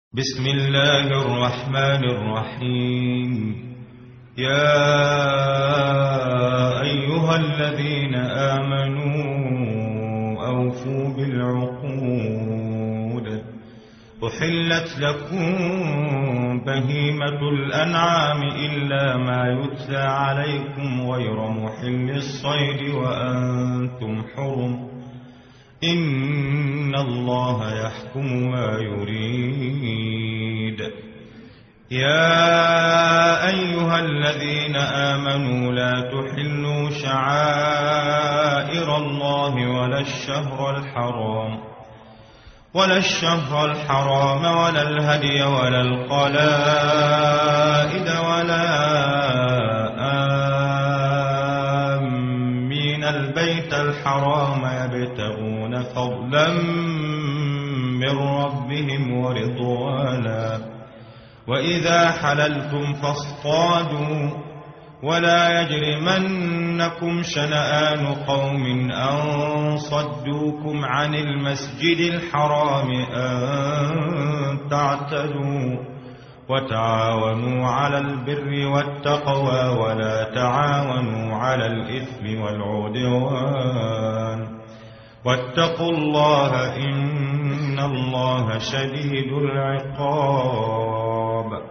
بسم الله الرحمن الرحيم. يا أيها الذين آمنوا أوفوا بالعقود. أحلت لكم بهيمة الأنعام إلا ما يتلى عليكم غير محل الصيد وأنتم حرم. إن الله يحكم ما يريد. يا أيها الذين آمنوا لا تحلوا شعائر الله ولا الشهر الحرام ولا الهدي ولا القلائد ولا آمين البيت الحرام يبتغون فضلا من ربهم ورضوانا. وإذا حللتم فاصطادوا ولا يجرمنكم شنآن قوم أن صدوكم عن المسجد الحرام أن تعتدوا. وتعاونوا على البر والتقوى ولا تعاونوا على الإثم والعدوان. واتقوا الله إن الله شديد العقاب.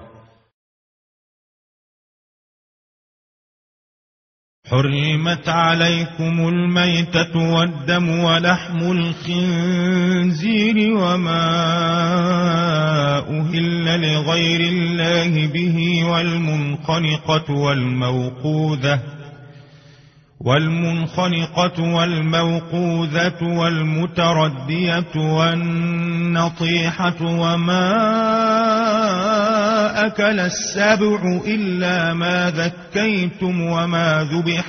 حرمت عليكم الميتة والدم ولحم الخنزير وما أهل لغير الله به والمنخنقة والموقوذة والمتردية والنطيحة وما أكل السبع إلا ما ذكيتم وما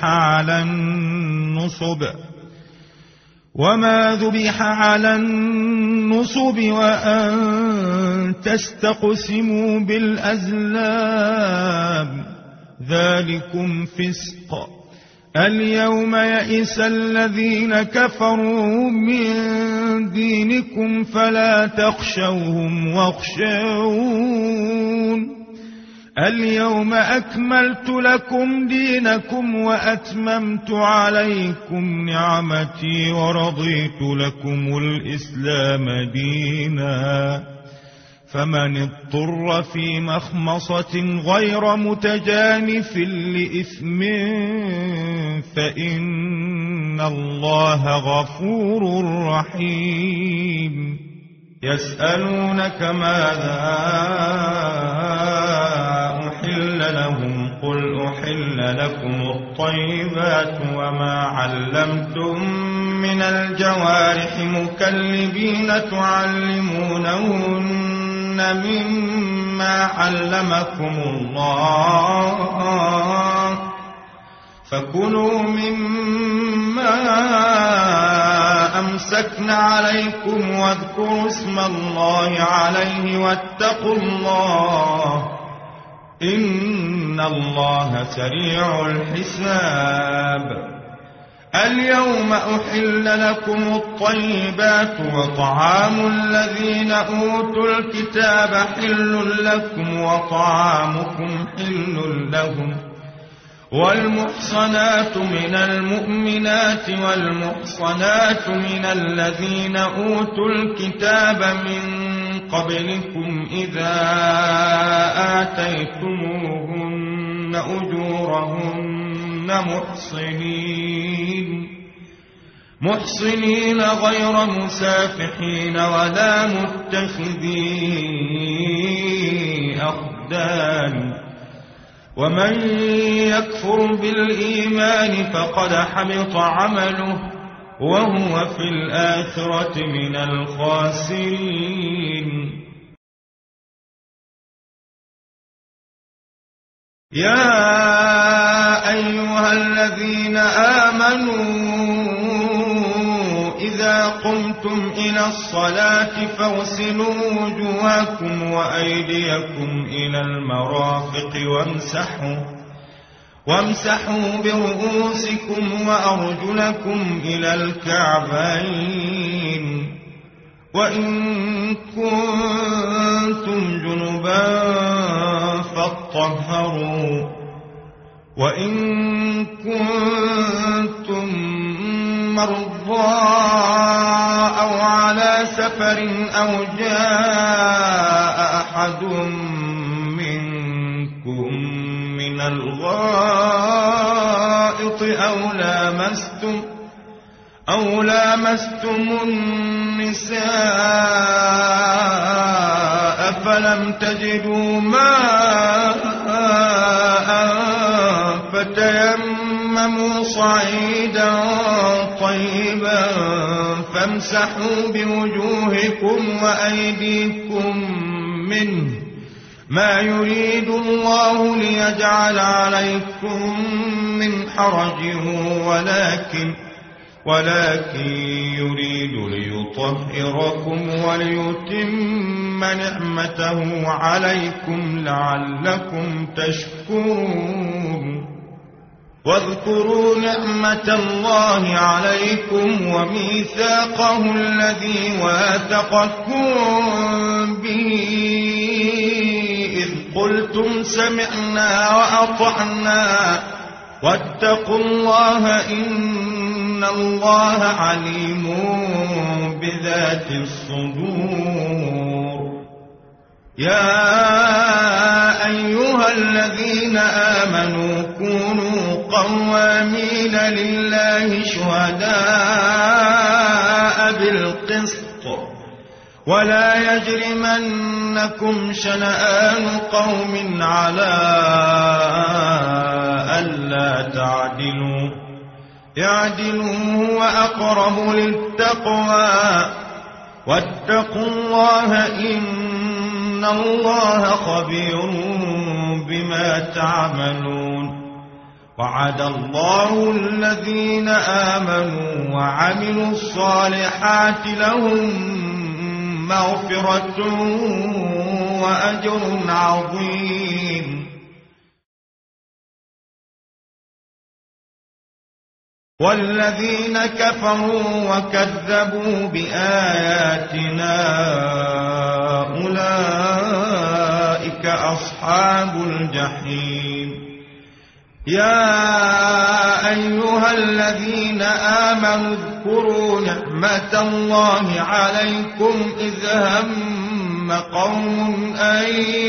ذبح على النصب وأن تستقسموا بالأزلام ذلكم فسق. اليوم يئس الذين كفروا من دينكم فلا تخشوهم واخشون. اليوم أكملت لكم دينكم وأتممت عليكم نعمتي ورضيت لكم الإسلام دينا. فمن اضطر في مخمصة غير متجانف لإثم فإن الله غفور رحيم. يسألونك ماذا أحل لهم قل أحل لكم الطيبات وما علمتم من الجوارح مكلبين تعلمونهن مما علمكم الله فكلوا مما أمسكن عليكم واذكروا اسم الله عليه واتقوا الله إن الله سريع الحساب. اليوم أحل لكم الطيبات وطعام الذين أوتوا الكتاب حل لكم وطعامكم حل لهم. والمحصنات من المؤمنات والمحصنات من الذين أوتوا الكتاب من قبلكم إذا آتيتموهن أجورهن محصنين غير مسافحين ولا متخذي أخدان. ومن يكفر بالإيمان فقد حبط عمله وهو في الآخرة من الخاسرين. يا أيها الذين آمنوا إذا قمتم إلى الصلاة فاغسلوا وجوهكم وأيديكم إلى المرافق وامسحوا برؤوسكم وأرجلكم إلى الكعبين وإن كنتم كنتم جنبا فاطهروا وإن كنتم مرضى أو على سفر أو جاء أحد منكم من الغائط أو لامستم النساء فلم تجدوا ماء فتيمموا صعيدا طيبا فامسحوا بوجوهكم وأيديكم منه ما يريد الله ليجعل عليكم من حرج ولكن يريد ليطهركم وليتم نعمته عليكم لعلكم تشكرون واذكروا نعمة الله عليكم وميثاقه الذي واثقكم به إذ قلتم سمعنا وأطعنا واتقوا الله إن الله عليم بذات الصدور يا أيها الذين آمنوا كونوا قوامين لله شهداء بالقسط ولا يجرمنكم شنآن قوم على ألا تعدلوا اعدلوا هو أقرب للتقوى واتقوا الله إن الله خبير بما تعملون وعد الله الذين آمنوا وعملوا الصالحات لهم مغفرة وأجر عظيم والذين كفروا وكذبوا بآياتنا أولئك أصحاب الجحيم يا أيها الذين آمنوا اذكروا نعمة الله عليكم إذ هم قوم أن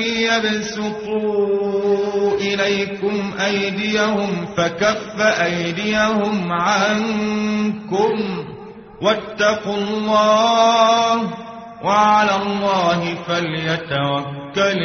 يبسطوا إليكم أيديهم فكف أيديهم عنكم واتقوا الله وعلى الله فليتوكل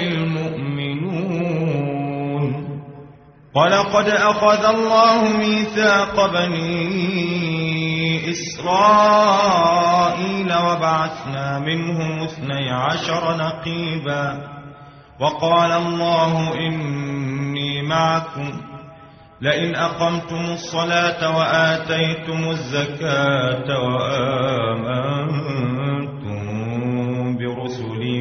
المؤمنون ولقد أخذ الله ميثاق بني إسرائيل وبعثنا منهم 12 نقيبا وقال الله إني معكم لئن أقمتم الصلاة وآتيتم الزكاة وآمنتم برسلي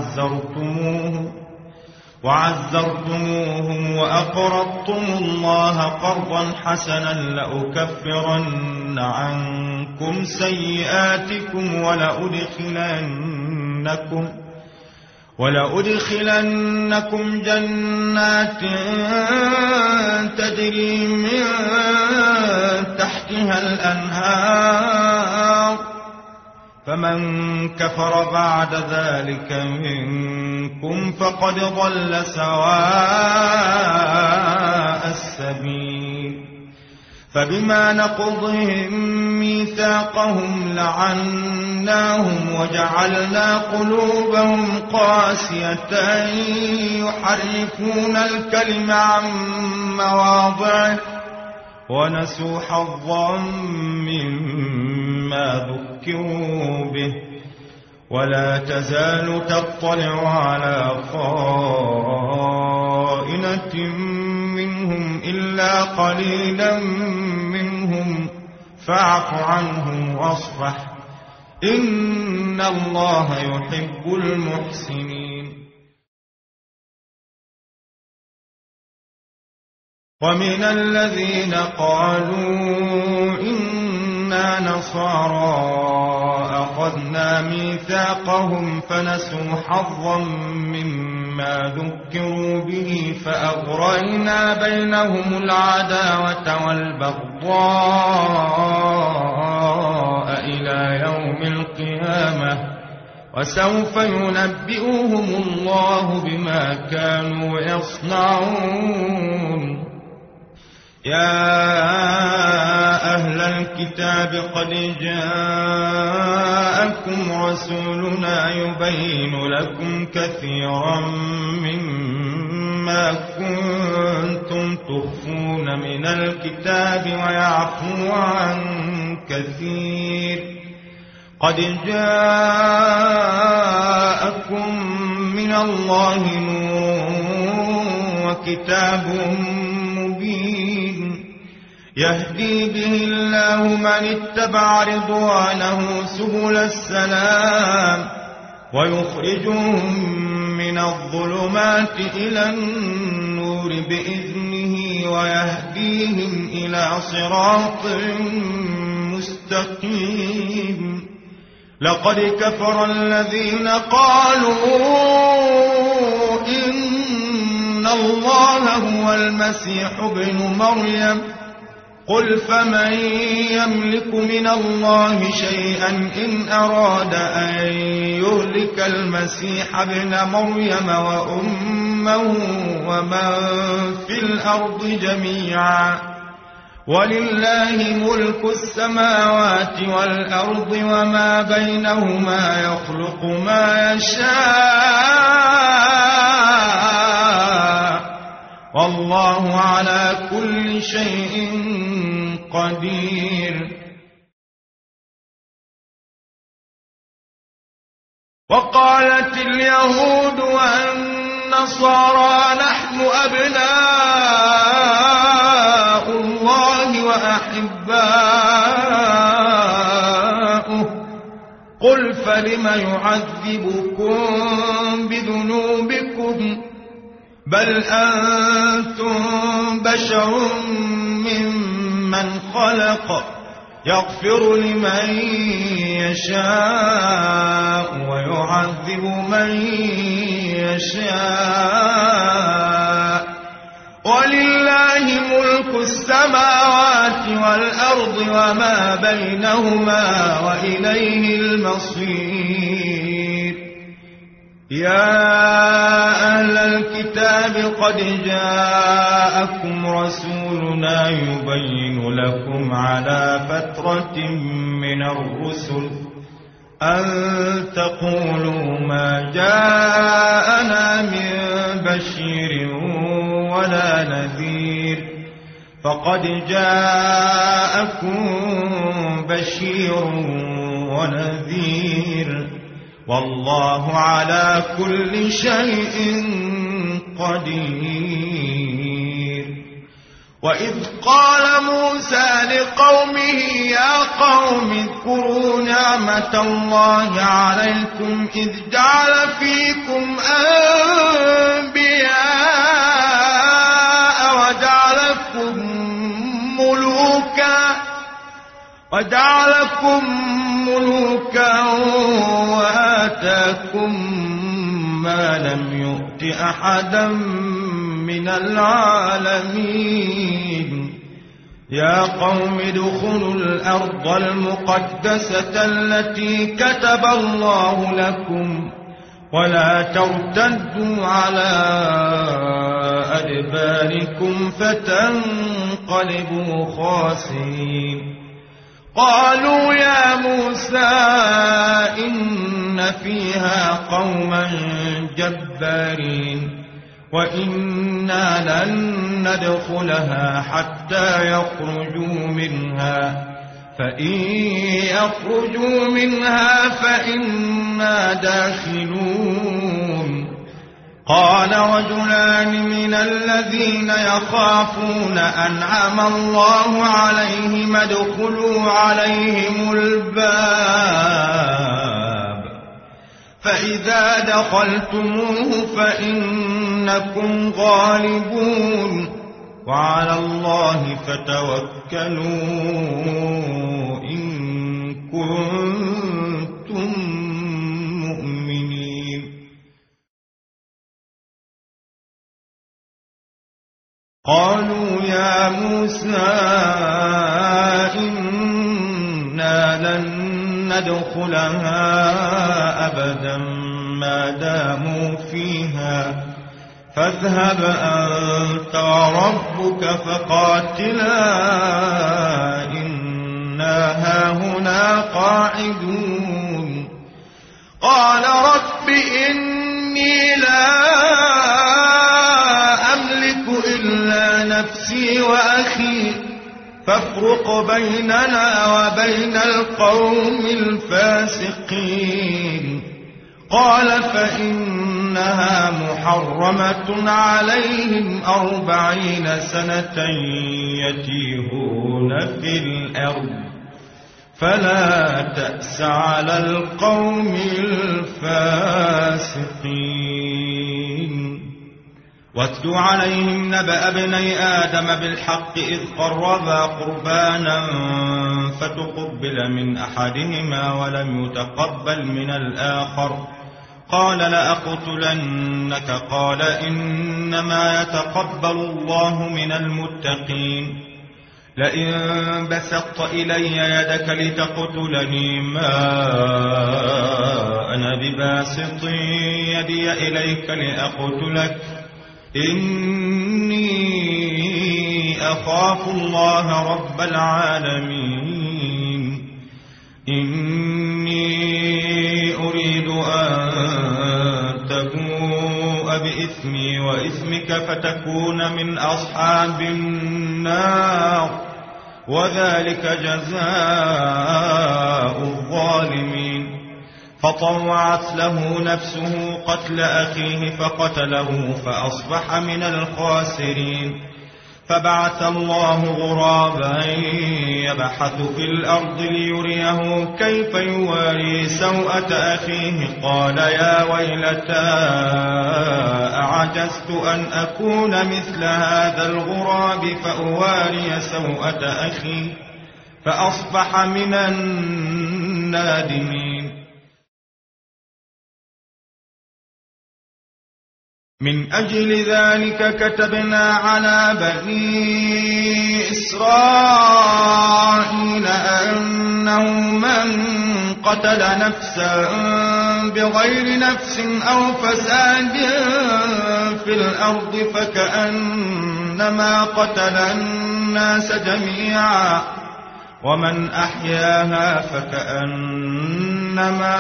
وعزرتموهم وأقرضتم الله قرضا حسنا لأكفرن عنكم سيئاتكم ولأدخلنكم جنات تجري من تحتها الأنهار فمن كفر بعد ذلك منكم فقد ضل سواء السبيل فبما نقضهم ميثاقهم لعناهم وجعلنا قلوبهم قاسية يحرفون الكلم عن مواضعه ونسوا حظا مما ذكروا به ولا تزال تطلع على خائنة منهم إلا قليلا منهم فاعف عنهم واصفح إن الله يحب المحسنين ومن الذين قالوا إن إنا نصارى أخذنا ميثاقهم فنسوا حظا مما ذكروا به فأغرينا بينهم العداوة والبغضاء إلى يوم القيامة وسوف ينبئهم الله بما كانوا يصنعون. يا أهل الكتاب قد جاءكم رسولنا يبين لكم كثيرا مما كنتم تخفون من الكتاب ويعفو عن كثير. قد جاءكم من الله نور وكتاب مبين يهدي به الله من اتبع رضوانه سبل السلام ويخرجهم من الظلمات إلى النور بإذنه ويهديهم إلى صراط مستقيم. لقد كفر الذين قالوا إن الله هو المسيح ابن مريم قل فمن يملك من الله شيئا إن أراد أن يهلك المسيح ابن مريم وأمه ومن في الأرض جميعا ولله ملك السماوات والأرض وما بينهما يخلق ما يشاء والله على كل شيء قدير. وقالت اليهود والنصارى نحن أبناء الله وأحباؤه قل فلم يعذبكم بذنوبكم بل أنتم بشر ممن خلق يغفر لمن يشاء ويعذب من يشاء ولله ملك السماوات والأرض وما بينهما وإليه المصير. يا أهل الكتاب قد جاءكم رسولنا يبين لكم على فترة من الرسل أن تقولوا ما جاءنا من بشير ولا نذير فقد جاءكم بشير ونذير والله على كل شيء قدير. وإذ قال موسى لقومه يا قوم اذكروا نعمة الله عليكم إذ جعل فيكم أنبياء وجعلكم ملوكا وآتاكم ما لم يؤت أحدا من العالمين. يا قوم ادخلوا الأرض المقدسة التي كتب الله لكم ولا ترتدوا على أدباركم فتنقلبوا خاسرين. قالوا يا موسى إن فيها قوما جبارين وإنا لن ندخلها حتى يخرجوا منها فإن يخرجوا منها فإنا داخلون. قال رجلان من الذين يخافون أنعم الله عليهم ادخلوا عليهم الباب فإذا دخلتموه فإنكم غالبون وعلى الله فتوكلوا إن كنتم مؤمنين. قالوا يا موسى إنا لن ندخلها أبدا ما داموا فيها فاذهب أنت وربك فقاتلا إنا هاهنا قاعدون. قال رب إني لا أملك إلا نفسي وأخي فافرق بيننا وبين القوم الفاسقين. قال فإنها محرمة عليهم 40 سنة يتيهون في الأرض فلا تأس على القوم الفاسقين. واتل عليهم نبأ ابني آدم بالحق إذ قربا قربانا فتقبل من أحدهما ولم يتقبل من الآخر قال لأقتلنك قال إنما يتقبل الله من المتقين. لئن بسطت إلي يدك لتقتلني ما أنا بباسط يدي إليك لأقتلك إني أخاف الله رب العالمين. إني أريد أن تبوء بإثمي وإثمك فتكون من أصحاب النار وذلك جزاء الظالمين. فطوعت له نفسه قتل أخيه فقتله فأصبح من الخاسرين. فبعث الله غرابا يبحث في الأرض ليريه كيف يواري سوءة أخيه قال يا ويلتى أعجزت أن أكون مثل هذا الغراب فأواري سوءة أخي فأصبح من النادمين. من أجل ذلك كتبنا على بني إسرائيل أنه من قتل نفسا بغير نفس أو فساد في الأرض فكأنما قتل الناس جميعا ومن أحياها فكأنما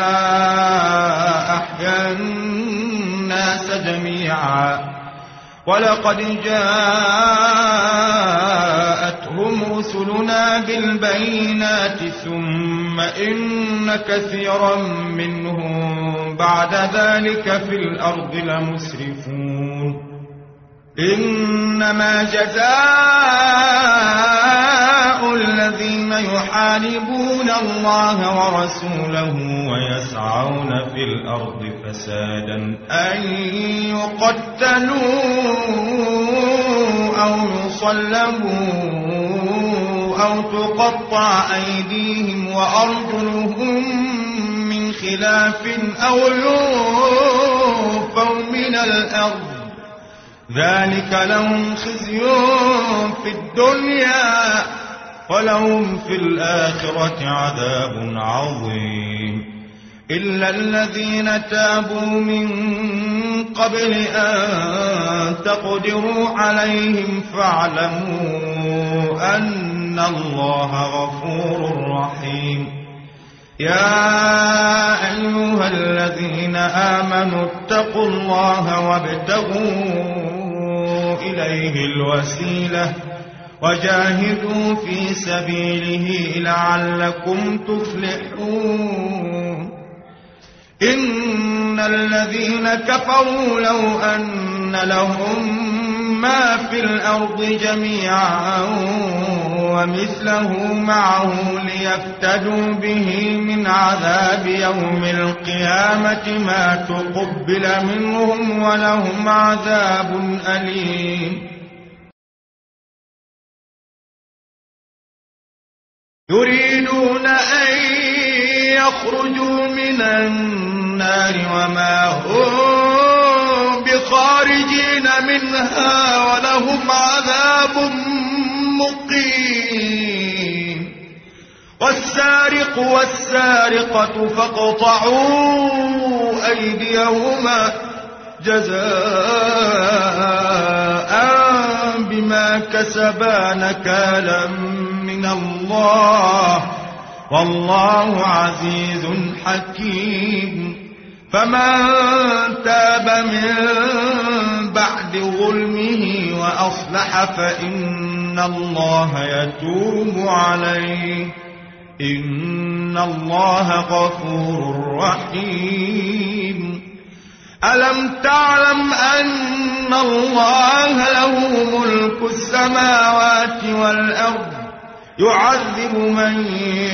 أحيا الناس جميعا. ولقد جاءتهم رسلنا بالبينات ثم إن كثيرا منهم بعد ذلك في الأرض لمسرفون. إنما جزاء الذين يحاربون الله ورسوله ويسعون في الأرض فسادا أن يقتلوا أو يصلبوا أو تقطع أيديهم وأرجلهم من خلاف أو ينفوا من الأرض ذلك لهم خزي في الدنيا ولهم في الآخرة عذاب عظيم. إلا الذين تابوا من قبل أن تقدروا عليهم فاعلموا أن الله غفور رحيم. يا أيها الذين آمنوا اتقوا الله وابتغوا إليه الوسيلة وجاهدوا في سبيله لعلكم تفلحون. إن الذين كفروا لو أن لهم ما في الأرض جميعا ومثله معه ليفتدوا به من عذاب يوم القيامة ما تقبل منهم ولهم عذاب أليم. يريدون أن يخرجوا من النار وما هم بخارجين منها ولهم عذاب مقيم. والسارق والسارقة فاقطعوا أيديهما جزاء بما كسبا نكالا من الله والله عزيز حكيم. فمن تاب من بعد ظلمه وأصلح فإن الله يتوب عليه إن الله غفور رحيم. ألم تعلم أن الله له ملك السماوات والأرض يعذب من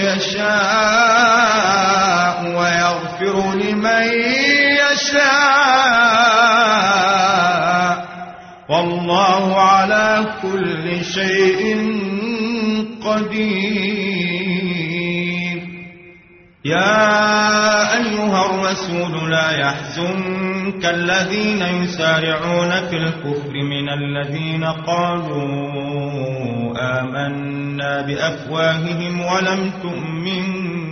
يشاء ويغفر لمن يشاء والله على كل شيء قدير. يا أيها الرسول لا يحزنك الذين يسارعون في الكفر من الذين قالوا آمنا بأفواههم ولم تؤمن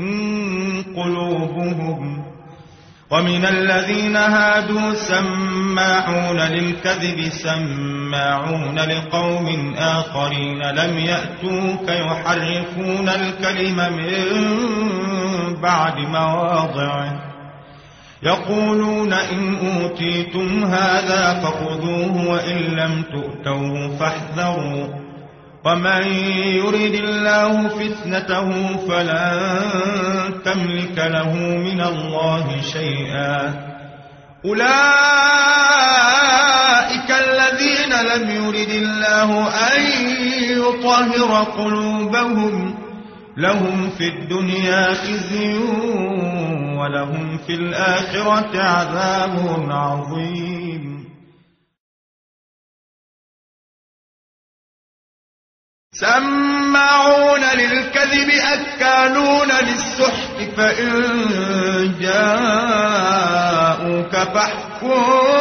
قلوبهم ومن الذين هادوا سماعون للكذب سماعون لقوم آخرين لم يأتوك يحرفون الكلم من بعد مواضعه يقولون إن أوتيتم هذا فخذوه وإن لم تؤتوه فاحذروا ومن يرد الله فتنته فلن تملك له من الله شيئا. أولئك الذين لم يرد الله أن يطهر قلوبهم لهم في الدنيا خزي ولهم في الآخرة عذاب عظيم. سماعون للكذب أكالون للسحت فإن جاءوك فاحكم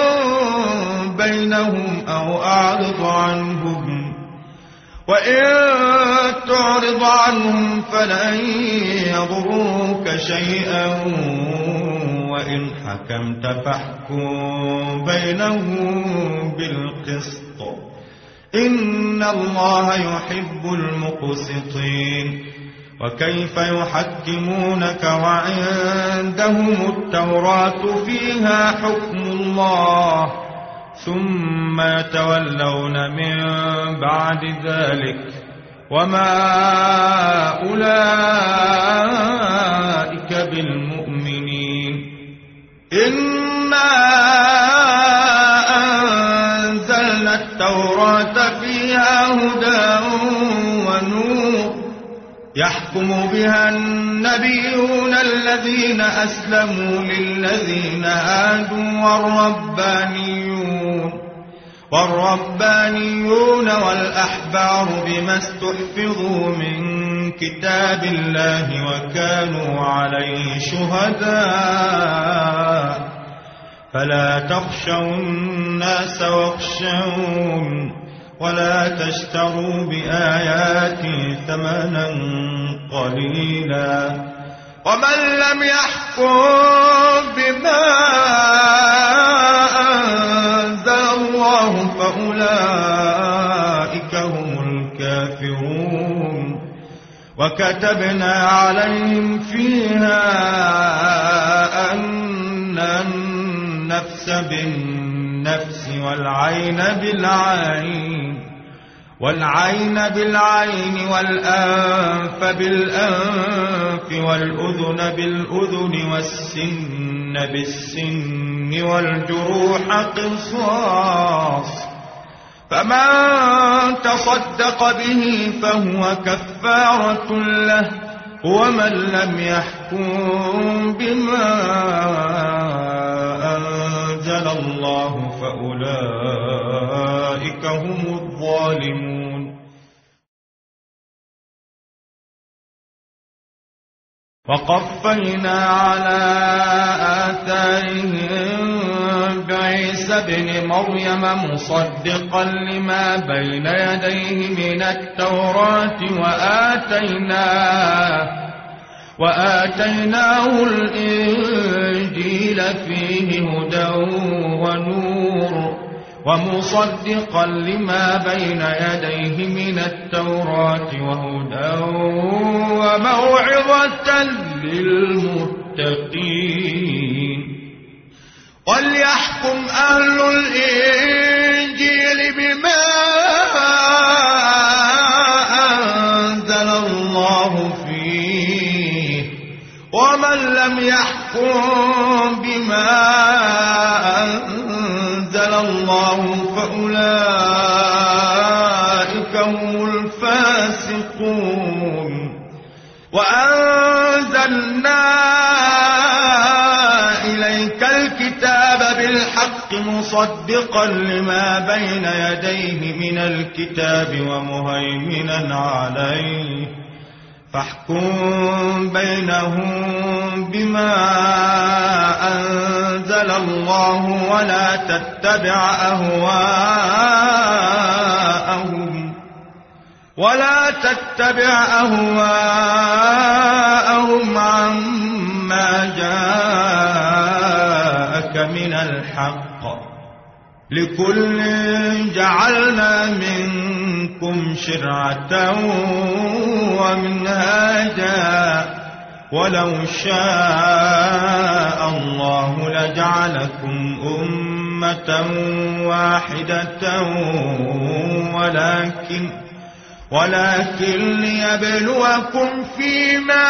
بينهم أو أعرض عنهم وإن تعرض عنهم فلن يضروك شيئا وإن حكمت فاحكم بينهم بالقسط إن الله يحب المقسطين. وكيف يحكمونك وعندهم التوراة فيها حكم الله ثم يتولون من بعد ذلك وما أولئك بالمؤمنين. إنا أنزلنا التوراة فيها هدى ونور يحكم بها النبيون الذين أسلموا للذين هادوا والربانيون والأحبار بما استحفظوا من كتاب الله وكانوا عليه شهداء فلا تخشوا الناس واخشون ولا تشتروا بآياتي ثمنا قليلا ومن لم يحكم بما أنزل الله فأولئك هم الكافرون. وكتبنا عليهم فيها أن النفس بالنفس والعين بالعين والأنف بالأنف والأذن بالأذن والسن بالسن والجروح قصاص فمن تصدق به فهو كفارة له ومن لم يحكم بما أنزل الله فأولئك هم الظالمون. وقفينا على آثارهم بعيسى ابن مريم مصدقا لما بين يديه من التوراة وآتيناه الإنجيل فيه هدى ونور ومصدقا لما بين يديه من التوراة وهدى وموعظة للمتقين وليحكم أهل الإنجيل بما أنزل الله فيه ومن لم يحكم بما أنزل الله فأولئك هم الفاسقون وأنزلنا إليك الكتاب بالحق مصدقا لما بين يديه من الكتاب ومهيمنا عليه فاحكم بينهم بما أنزل الله ولا تتبع أهواءهم عما جاءك من الحق لكل جعلنا منكم شرعة ومنهاجا ولو شاء الله لجعلكم أمة واحدة ولكن ليبلوكم فيما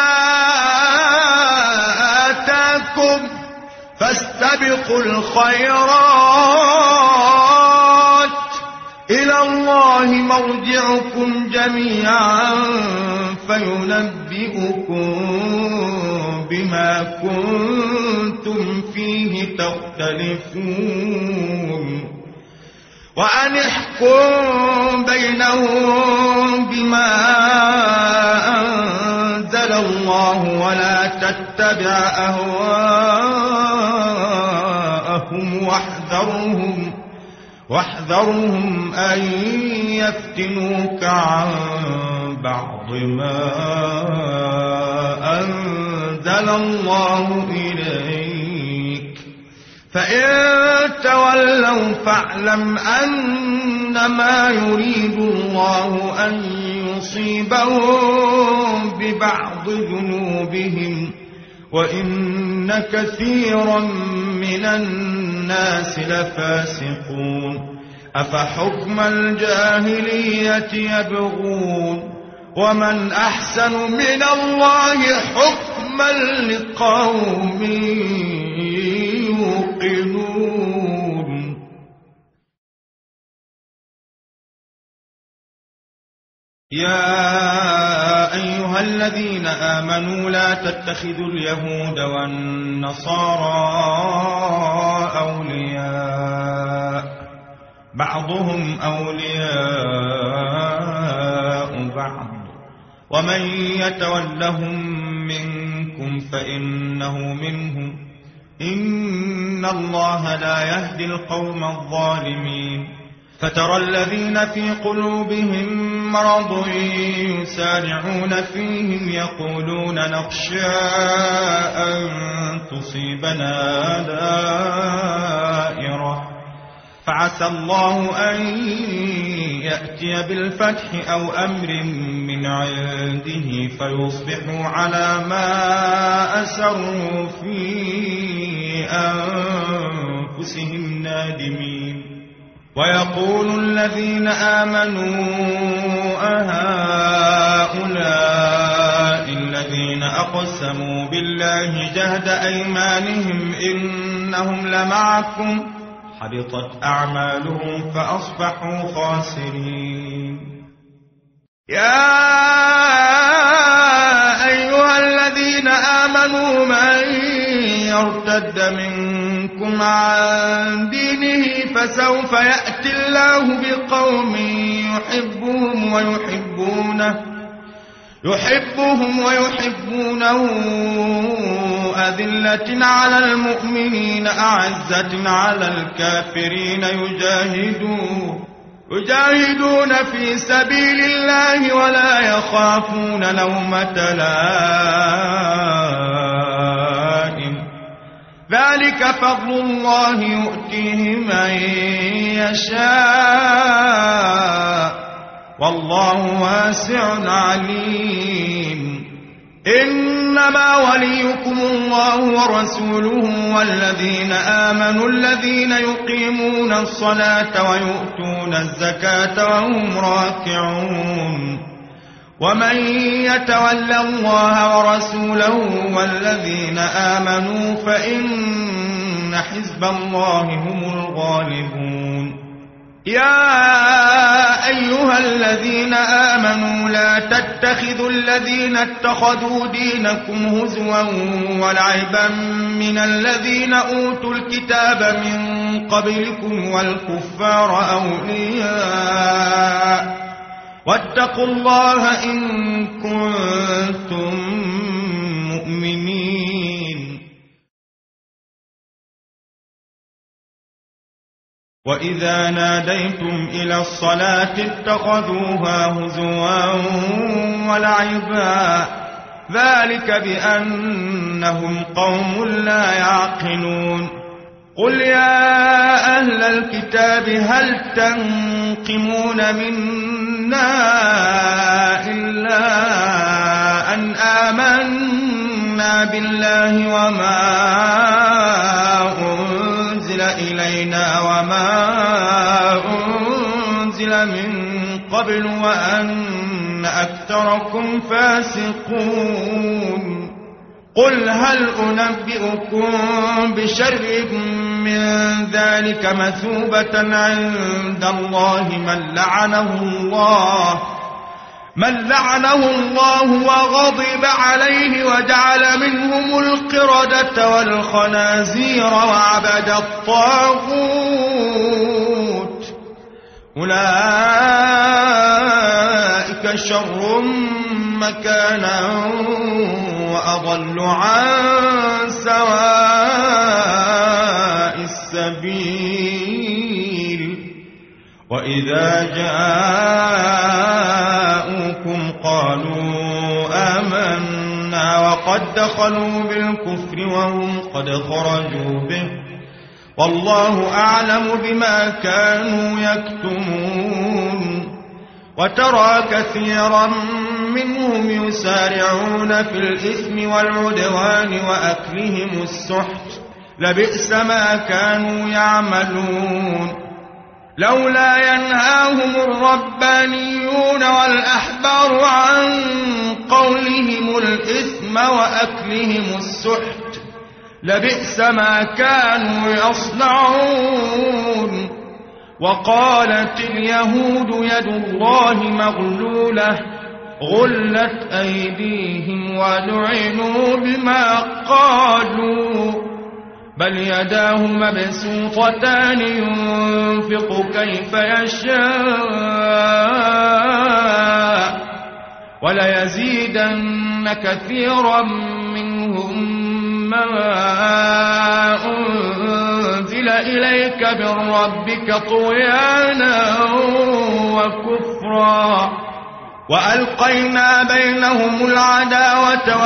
آتاكم فاستبقوا الخيرات إلى الله مرجعكم جميعا فينبئكم بما كنتم فيه تختلفون وأن احكم بينهم بما أنزل الله ولا تتبع أهواءهم واحذرهم أن يفتنوك عن بعض ما أنزل الله إليك فإن تولوا فاعلم أنما يريد الله أن يصيبهم ببعض ذنوبهم وإن كثيرا من الناس لفاسقون أفحكم الجاهلية يبغون ومن أحسن من الله حكما لقوم يوقنون يا أيها الذين آمنوا لا تتخذوا اليهود والنصارى أولياء بعضهم أولياء بعض ومن يتولهم منكم فإنه منهم إن الله لا يهدي القوم الظالمين فترى الذين في قلوبهم مرض يسارعون فيهم يقولون نخشى أن تصيبنا دائرة فعسى الله أن يأتي بالفتح أو أمر من عنده فيصبحوا على ما أسروا في أنفسهم نادمين ويقول الذين آمنوا أهؤلاء الذين أقسموا بالله جهد أيمانهم إنهم لمعكم حبطت أعمالهم فأصبحوا خاسرين يا أيها الذين آمنوا من يرتد منكم عن دينه فسوف يأتي الله بقوم يحبهم ويحبونه أذلة على المؤمنين أعزة على الكافرين يجاهدون في سبيل الله ولا يخافون لومة لائم ذلك فضل الله يؤتيه من يشاء والله واسع عليم إنما وليكم الله ورسوله والذين آمنوا الذين يقيمون الصلاة ويؤتون الزكاة وهم راكعون ومن يتول الله ورسوله والذين آمنوا فإن حزب الله هم الغالبون يا أيها الذين آمنوا لا تتخذوا الذين اتخذوا دينكم هزوا ولعبا من الذين أوتوا الكتاب من قبلكم والكفار أولياء واتقوا الله إن كنتم مؤمنين وإذا ناديتم إلى الصلاة اتخذوها هزوا ولعبا ذلك بأنهم قوم لا يعقلون قل يا أهل الكتاب هل تنقمون منا إلا أن آمنا بالله وما أنزل إلينا وما أنزل من قبل وأن أكثركم فاسقون قل هل أنبئكم بشر من ذلك مثوبة عند الله من لعنه الله وغضب عليه وجعل منهم القردة والخنازير وعبد الطاغوت أولئك شر مكانا وأضل عن سواء السبيل وإذا جاءوكم قالوا آمنا وقد دخلوا بالكفر وهم قد خرجوا به والله أعلم بما كانوا يكتمون وترى كثيرا منهم يسارعون في الإثم والعدوان وأكلهم السحت لبئس ما كانوا يعملون لولا ينهاهم الربانيون والأحبار عن قولهم الإثم وأكلهم السحت لبئس ما كانوا يصنعون وقالت اليهود يد الله مغلولة غلت أيديهم ولعنوا بما قالوا بل يداه مبسوطتان ينفق كيف يشاء وليزيدن كثيرا منهم ما أنزل إليك من ربك طغيانا وكفرا وألقينا بينهم العداوة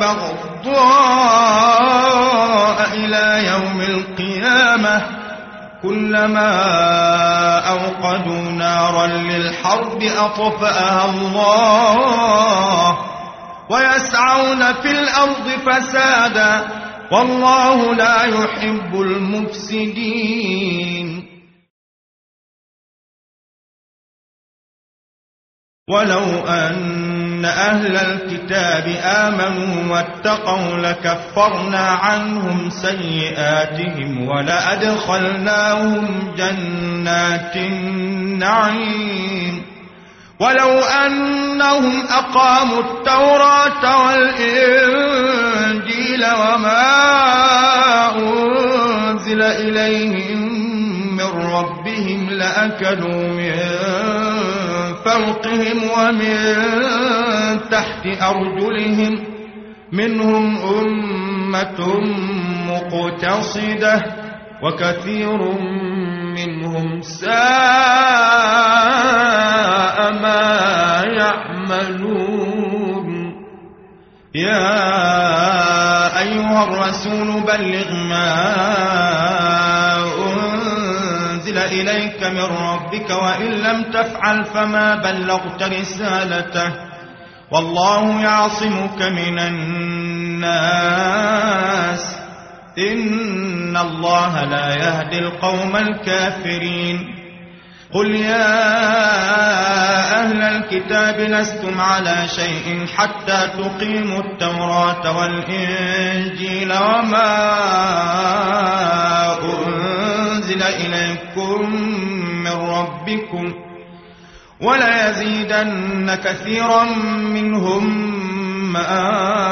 والبغضاء إلى يوم القيامة كلما أوقدوا نارا للحرب أطفأها الله ويسعون في الأرض فسادا والله لا يحب المفسدين ولو أن أهل الكتاب آمنوا واتقوا لكفرنا عنهم سيئاتهم ولأدخلناهم جنات النعيم ولو أنهم أقاموا التوراة والإنجيل وما أنزل إليهم من ربهم لأكلوا من فوقهم ومن تحت أرجلهم منهم أمة مقتصدة وكثير منهم ساء ما يعملون. يا أيها الرسول بلغ ما أنزل إليك من ربك وإن لم تفعل فما بلغت رسالته والله يعصمك من الناس إن الله لا يهدي القوم الكافرين. قل يا أهل الكتاب لستم على شيء حتى تقيموا التوراة والإنجيل وما أنزل إليكم من ربكم وليزيدن كثيرا منهم ما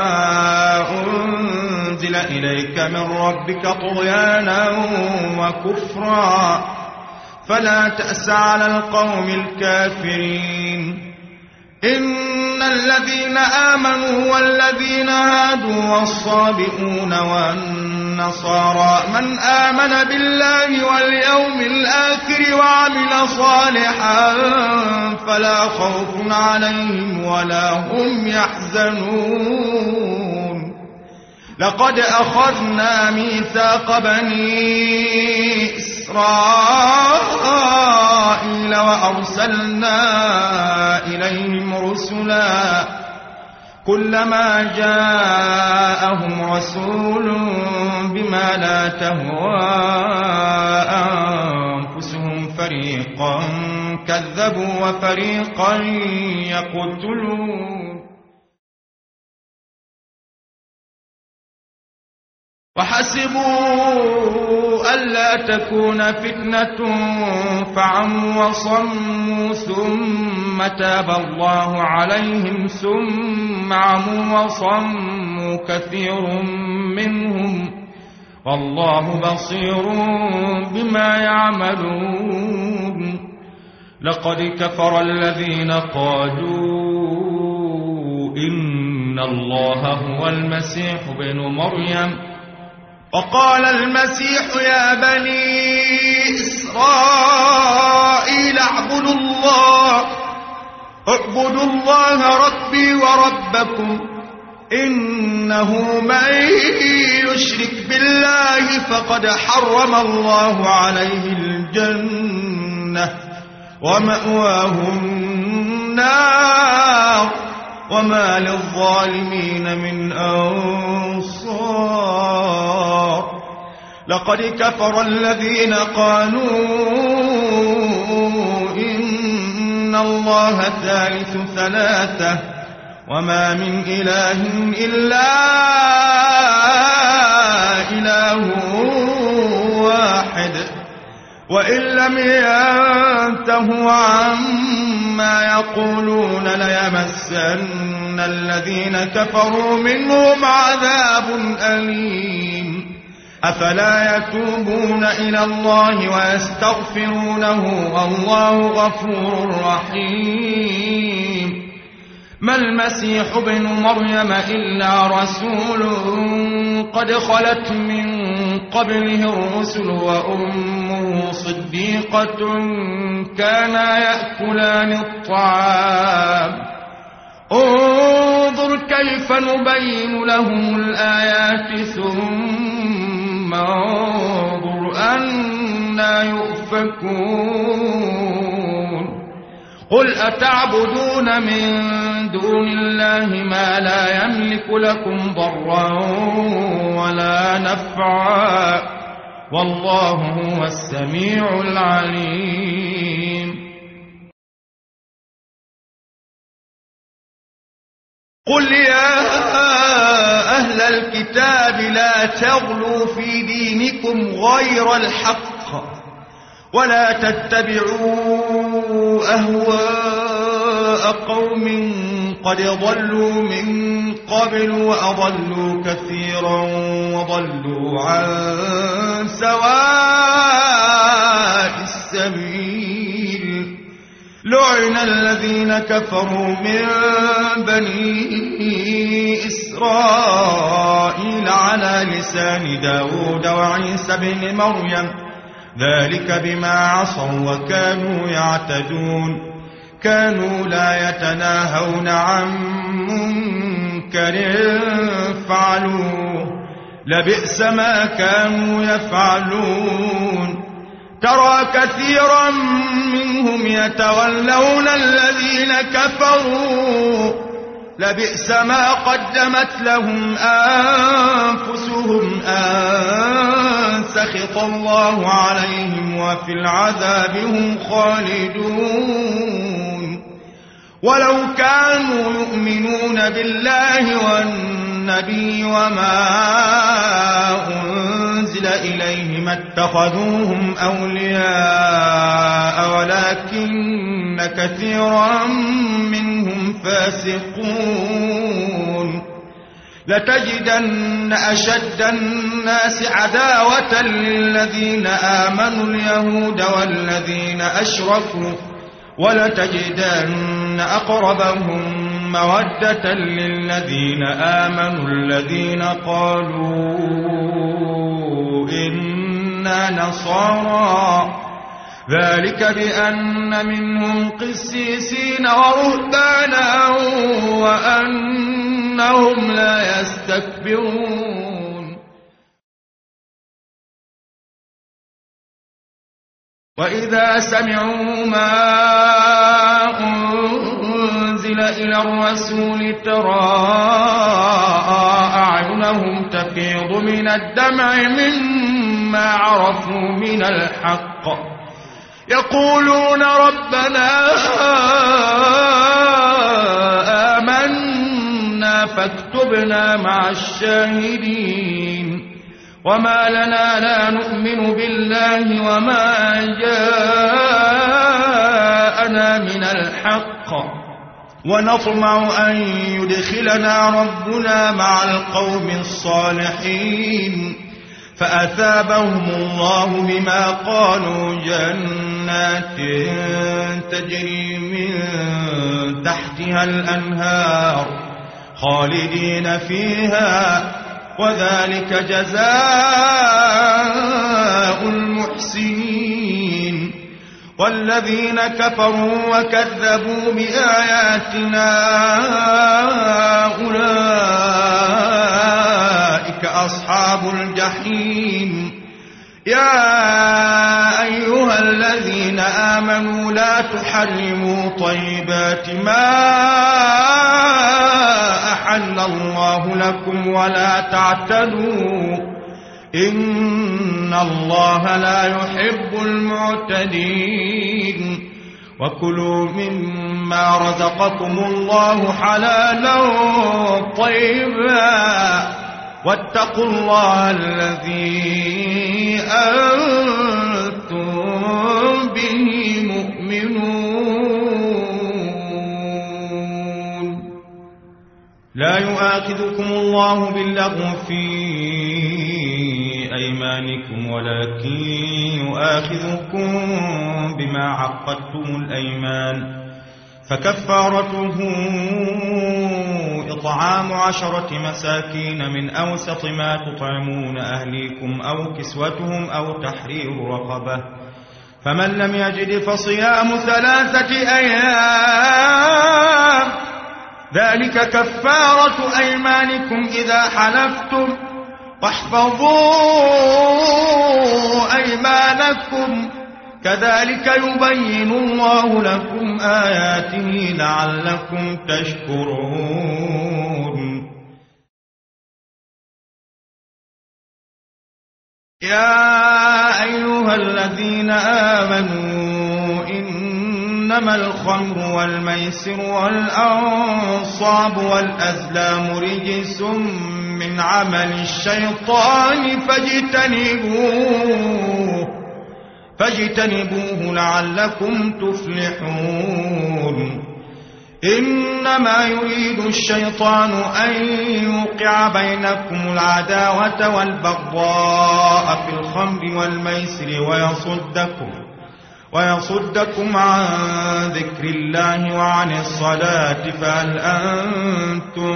أنزل إليك من ربك طغيانا وكفرا فلا تأس على القوم الكافرين. إن الذين آمنوا والذين هادوا والصابئون والنصارى من آمن بالله واليوم الآخر وعمل صالحا فلا خوف عليهم ولا هم يحزنون. لقد أخذنا ميثاق بني إسرائيل وأرسلنا إليهم رسلا كلما جاءهم رسول بما لا تهوى أنفسهم فريقا كذبوا وفريقا يقتلون. وحسبوا ألا تكون فتنة فعموا وصموا ثم تاب الله عليهم ثم عموا وصموا كثير منهم والله بصير بما يعملون. لقد كفر الذين قالوا إن الله هو المسيح ابن مريم وقال المسيح يا بني إسرائيل اعبدوا الله ربي وربكم إنه من يشرك بالله فقد حرم الله عليه الجنة ومأواه النار وما للظالمين من أنصار. لقد كفر الذين قالوا إن الله ثالث ثلاثة وما من إله إلا إله واحد وإن لم ينتهوا عما يقولون ليمسن الذين كفروا منهم عذاب أليم. أفلا يتوبون إلى الله ويستغفرونه والله غفور رحيم. ما المسيح ابن مريم إلا رسول قد خلت من قبله الرسل وأمه صديقة كانا يأكلان الطعام انظر كيف نبين لهم الآيات ثم انظر أنى يؤفكون. قل أتعبدون من دون الله ما لا يملك لكم ضرا ولا نفعا والله هو السميع العليم. قل يا أهل الكتاب لا تغلوا في دينكم غير الحق ولا تتبعوا أهواء قوم قد ضلوا من قبل وأضلوا كثيرا وضلوا عن سواء السبيل. لعن الذين كفروا من بني إسرائيل على لسان داود وعيسى بن مريم ذلك بما عصوا وكانوا يعتدون كانوا لا يتناهون عن منكر فعلوه لبئس ما كانوا يفعلون ترى كثيرا منهم يتولون الذين كفروا لبئس ما قدمت لهم أنفسهم أن سخط الله عليهم وفي العذاب هم خالدون ولو كانوا يؤمنون بالله والنبي وما أنزل إليه ما اتخذوهم أولياء ولكن كثيرا منهم فاسقون لتجدن أشد الناس عداوة للذين آمنوا اليهود والذين أشركوا ولتجدن أقربهم مودة للذين آمنوا الذين قالوا إنا نصارى ذلك بأن منهم قسيسين ورهبانا وأنهم لا يستكبرون وإذا سمعوا ما أنزل إلى الرسول ترى أعينهم تفيض من الدمع مما عرفوا من الحق يقولون ربنا آمنا فاكتبنا مع الشاهدين وما لنا لا نؤمن بالله وما جاءنا من الحق ونطمع أن يدخلنا ربنا مع القوم الصالحين فأثابهم الله بما قالوا جنات تجري من تحتها الأنهار خالدين فيها وذلك جزاء المحسنين والذين كفروا وكذبوا بآياتنا أولئك أصحاب الجحيم يا أيها الذين آمنوا لا تحرموا طيبات ما أحل الله لكم ولا تعتدوا إن الله لا يحب المعتدين وكلوا مما رزقكم الله حلالا طيبا واتقوا الله الذي أنتم به مؤمنون لا يؤاخذكم الله باللغو في أيمانكم ولكن يؤاخذكم بما عقدتم الأيمان فكفارته إطعام 10 مساكين من أوسط ما تطعمون أهليكم أو كسوتهم أو تحرير رقبة فمن لم يجد فصيام 3 أيام ذلك كفارة أيمانكم إذا حلفتم واحفظوا أيمانكم كذلك يبين الله لكم آياته لعلكم تشكرون يا أيها الذين آمنوا إنما الخمر والميسر والأنصاب والأزلام رجس من عمل الشيطان فاجتنبوه لعلكم تفلحون إنما يريد الشيطان أن يوقع بينكم العداوة والبغضاء في الخمر والميسر ويصدكم عن ذكر الله وعن الصلاة فهل أنتم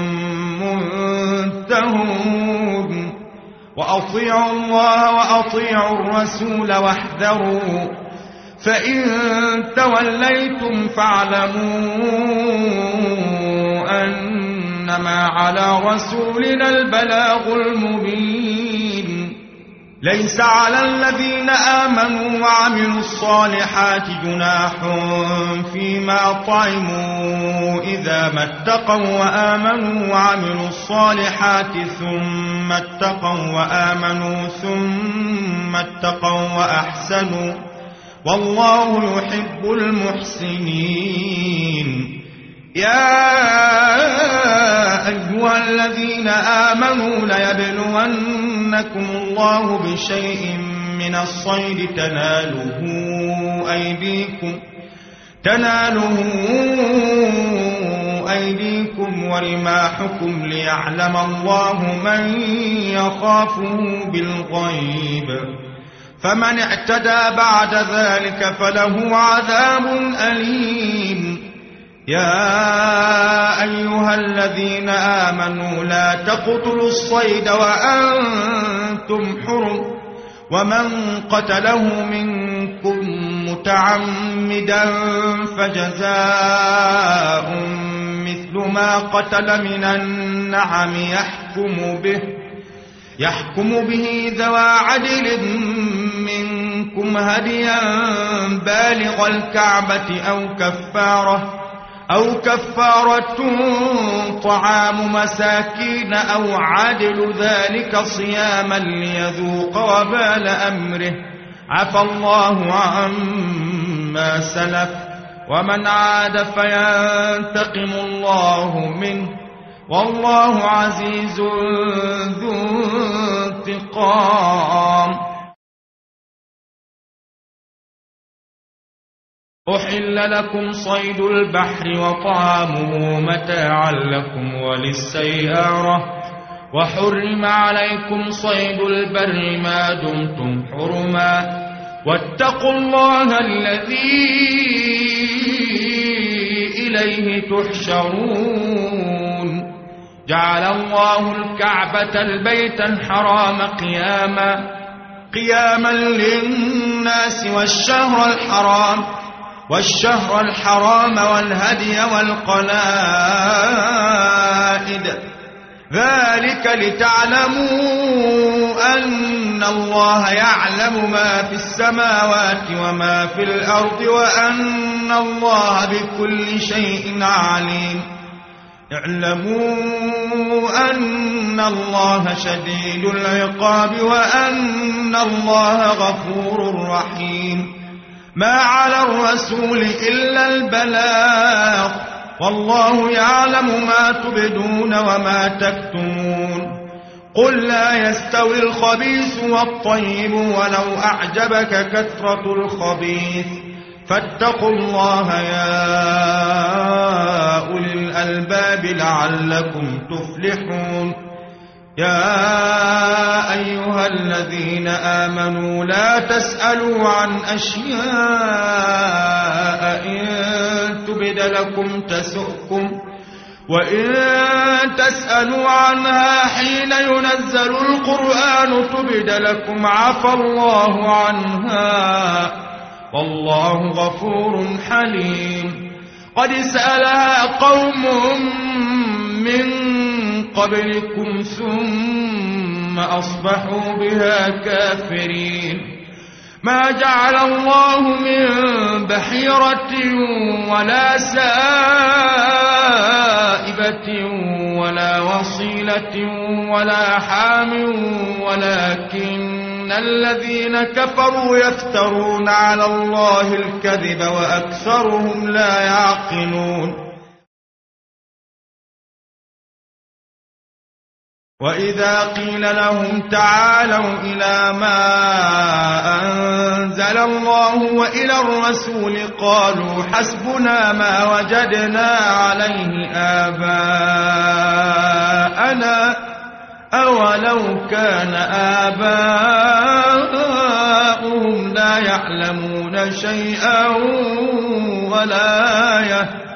منتهون وأطيعوا الله وأطيعوا الرسول واحذروا فإن توليتم فاعلموا أنما على رسولنا البلاغ المبين ليس على الذين آمنوا وعملوا الصالحات جناح فيما طعموا إذا ما اتقوا وآمنوا وعملوا الصالحات ثم اتقوا وآمنوا ثم اتقوا وأحسنوا والله يحب المحسنين يا أيها الذين آمنوا ليبلونكم الله بشيء من الصيد تناله أيديكم ورماحكم ليعلم الله من يخافه بالغيب فمن اعتدى بعد ذلك فله عذاب أليم يا أيها الذين آمنوا لا تقتلوا الصيد وأنتم حرم ومن قتله منكم متعمدا فجزاء مثل ما قتل من النعم يحكم به ذوى عدل منكم هديا بالغ الكعبة أو كفارة طعام مساكين أو عدل ذلك صياما ليذوق وبال أمره عفى الله عما سلف ومن عاد فينتقم الله منه والله عزيز ذو انتقام أحل لكم صيد البحر وطعامه متاعا لكم وللسيارة وحرم عليكم صيد البر ما دمتم حرما واتقوا الله الذي إليه تحشرون جعل الله الكعبة البيت الحرام قياما للناس والشهر الحرام والهدي والقلائد ذلك لتعلموا أن الله يعلم ما في السماوات وما في الأرض وأن الله بكل شيء عليم اعلموا أن الله شديد العقاب وأن الله غفور رحيم ما على الرسول إلا البلاغ والله يعلم ما تبدون وما تكتمون قل لا يستوي الخبيث والطيب ولو أعجبك كثرة الخبيث فاتقوا الله يا أولي الألباب لعلكم تفلحون يا أيها الذين آمنوا لا تسألوا عن أشياء إن تبد لكم تسؤكم وإن تسألوا عنها حين ينزل القرآن تبد لكم عفى الله عنها والله غفور حليم قد سألها قوم من قبلكم ثم أصبحوا بها كافرين ما جعل الله من بحيرة ولا سائبة ولا وصيلة ولا حام ولكن الذين كفروا يفترون على الله الكذب وأكثرهم لا يعقلون وإذا قيل لهم تعالوا إلى ما أنزل الله وإلى الرسول قالوا حسبنا ما وجدنا عليه آباءنا أولو كان آباؤهم أكثرهم لا يعلمون شيئا ولا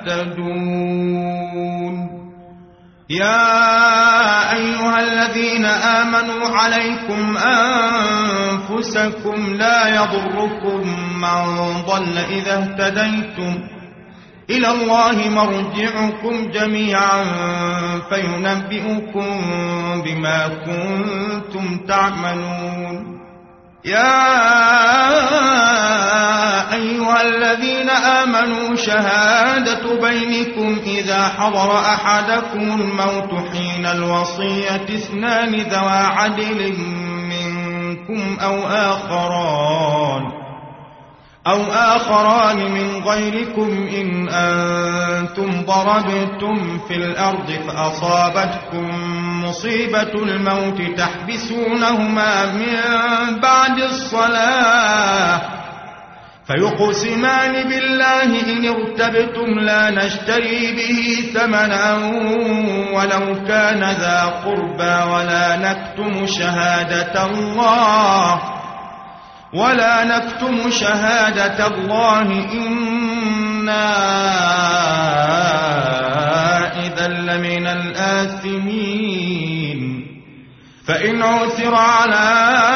يهتدون يا أيها الذين آمنوا عليكم أنفسكم لا يضركم من ضل إذا اهتديتم إلى الله مرجعكم جميعا فينبئكم بما كنتم تعملون يا أيها الذين آمنوا شهادة بينكم إذا حضر أحدكم الموت حين الوصية اثنان ذوى عدل منكم أو آخران من غيركم إن أنتم ضربتم في الأرض فأصابتكم مصيبة الموت تحبسونهما من بعد الصلاة فيقسمان بالله إن ارتبتم لا نشتري به ثمنا ولو كان ذا قربى ولا نكتم شهادة الله إنا إذا لمن الآثمين فإن عثر على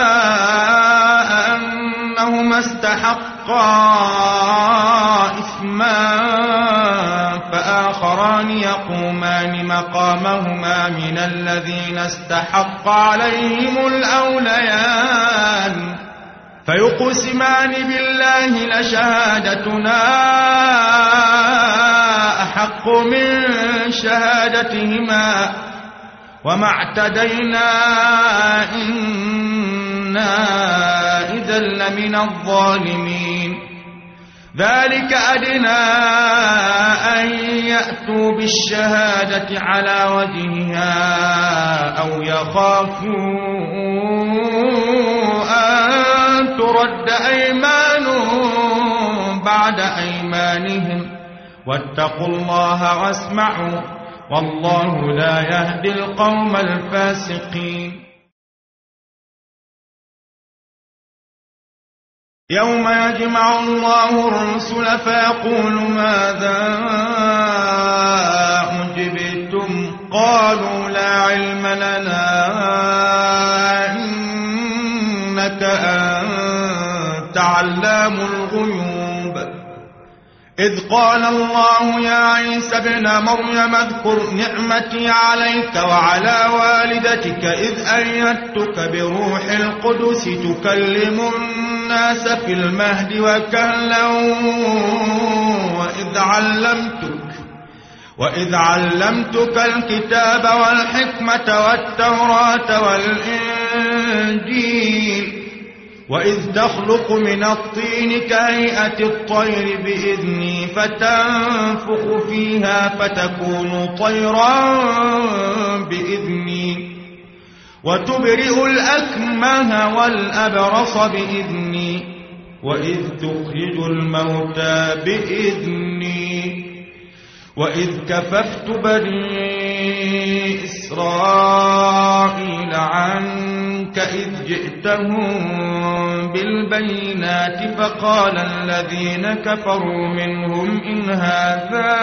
أنهما استحقا إثما فآخران يقومان مقامهما من الذين استحق عليهم الأوليان فيقسمان بالله لشهادتنا أحق من شهادتهما وما اعتدينا إنا إذا لمن الظالمين ذلك أدنى أن يأتوا بالشهادة على وجهها أو يخافوا أن ترد أيمان بعد أيمانهم واتقوا الله واسمعوا والله لا يهدي القوم الفاسقين يوم يجمع الله الرسل فيقول ماذا أجبتم قالوا لا علم لنا إنك أنت علام الغيوب إذ قال الله يا عيسى ابن مريم اذكر نعمتي عليك وعلى والدتك إذ أيدتك بروح القدس تكلم الناس في المهد وكهلا وإذ علمتك الكتاب والحكمة والتوراة والإنجيل وإذ تخلق من الطين كهيئة الطير بإذني فتنفخ فيها فتكون طيرا بإذني وتبرئ الأكمه والأبرص بإذني وإذ تخرج الموتى بإذني وإذ كففت بني إسرائيل عنك إذ جئتهم بالبينات فقال الذين كفروا منهم إن هذا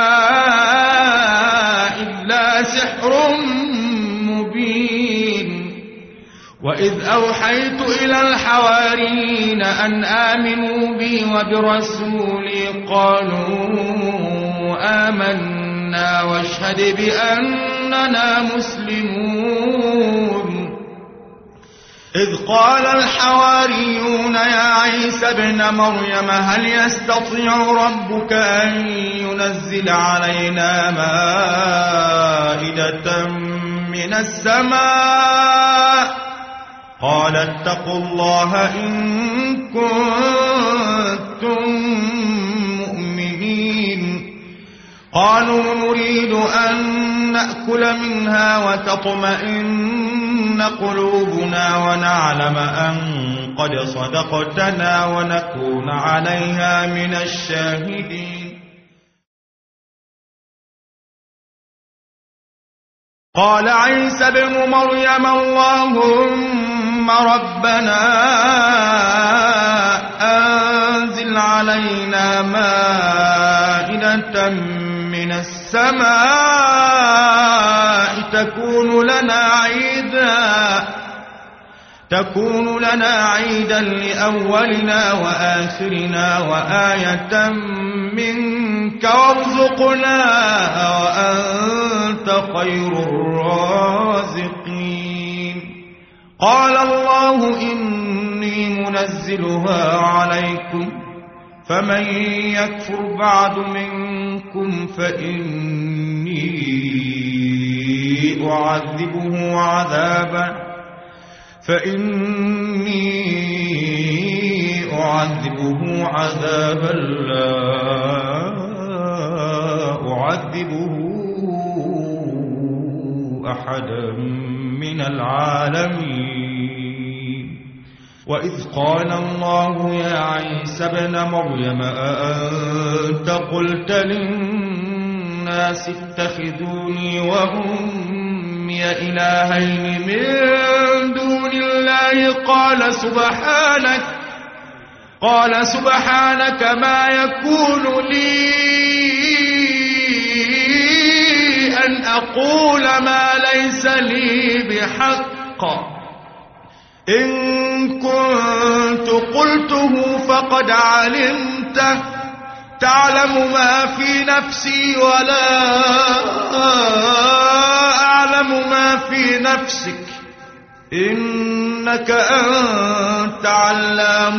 إلا سحر مبين وإذ أوحيت إلى الحواريين أن آمنوا بي وبرسولي قالوا آمنا واشهد بأننا مسلمون إذ قال الحواريون يا عيسى ابن مريم هل يستطيع ربك أن ينزل علينا مائدة من السماء قال اتقوا الله إن كنتم مؤمنين قالوا نريد أن نأكل منها وتطمئن قلوبنا ونعلم أن قد صدقتنا ونكون عليها من الشاهدين قال عيسى ابن مريم اللهم ربنا أنزل علينا مائدة من السماء تكون لنا عيدا لأولنا وآخرنا وآية منك وارزقنا وأنت خير الرازقين. قال الله إني منزلها عليكم فمن يكفر بعد منكم فإني أعذبه عذابا لا أعذبه أحدا من العالمين. وإذ قال الله يا عيسى ابن مريم أأنت قلت للناس اتخذوني وأمي إلهين من دون الله قال سبحانك ما يكون لي أن أقول ما ليس لي بحق إن كنت قلته فقد علمته تعلم ما في نفسي ولا أعلم ما في نفسك إنك أنت علام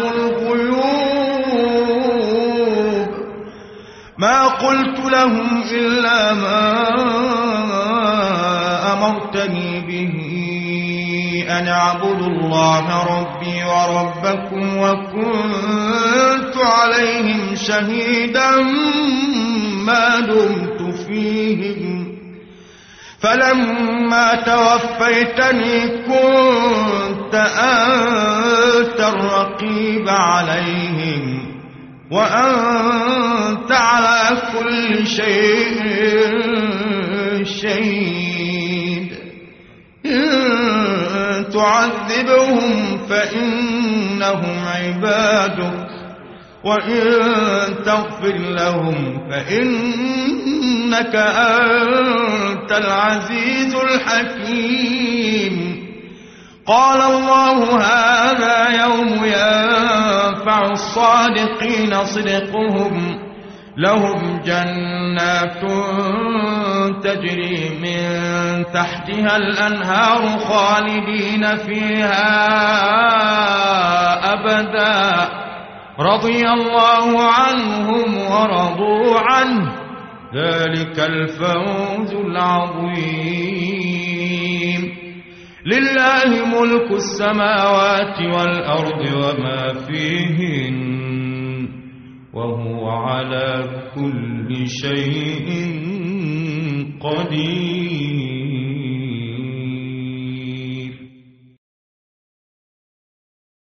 الغيوب. ما قلت لهم إلا ما أمرتني به أن اعبدوا الله ربي وربكم وكنت عليهم شهيدا ما دمت فيهم فلما توفيتني كنت أنت الرقيب عليهم وأنت على كل شيء شهيد. إن تعذبهم فإنهم عبادك وإن تغفر لهم فإنك أنت العزيز الحكيم. قال الله هذا يوم ينفع الصادقين صدقهم لهم جنات تجري من تحتها الأنهار خالدين فيها أبدا رضي الله عنهم ورضوا عنه ذلك الفوز العظيم. لله ملك السماوات والأرض وما فيهن وهو على كل شيء قدير.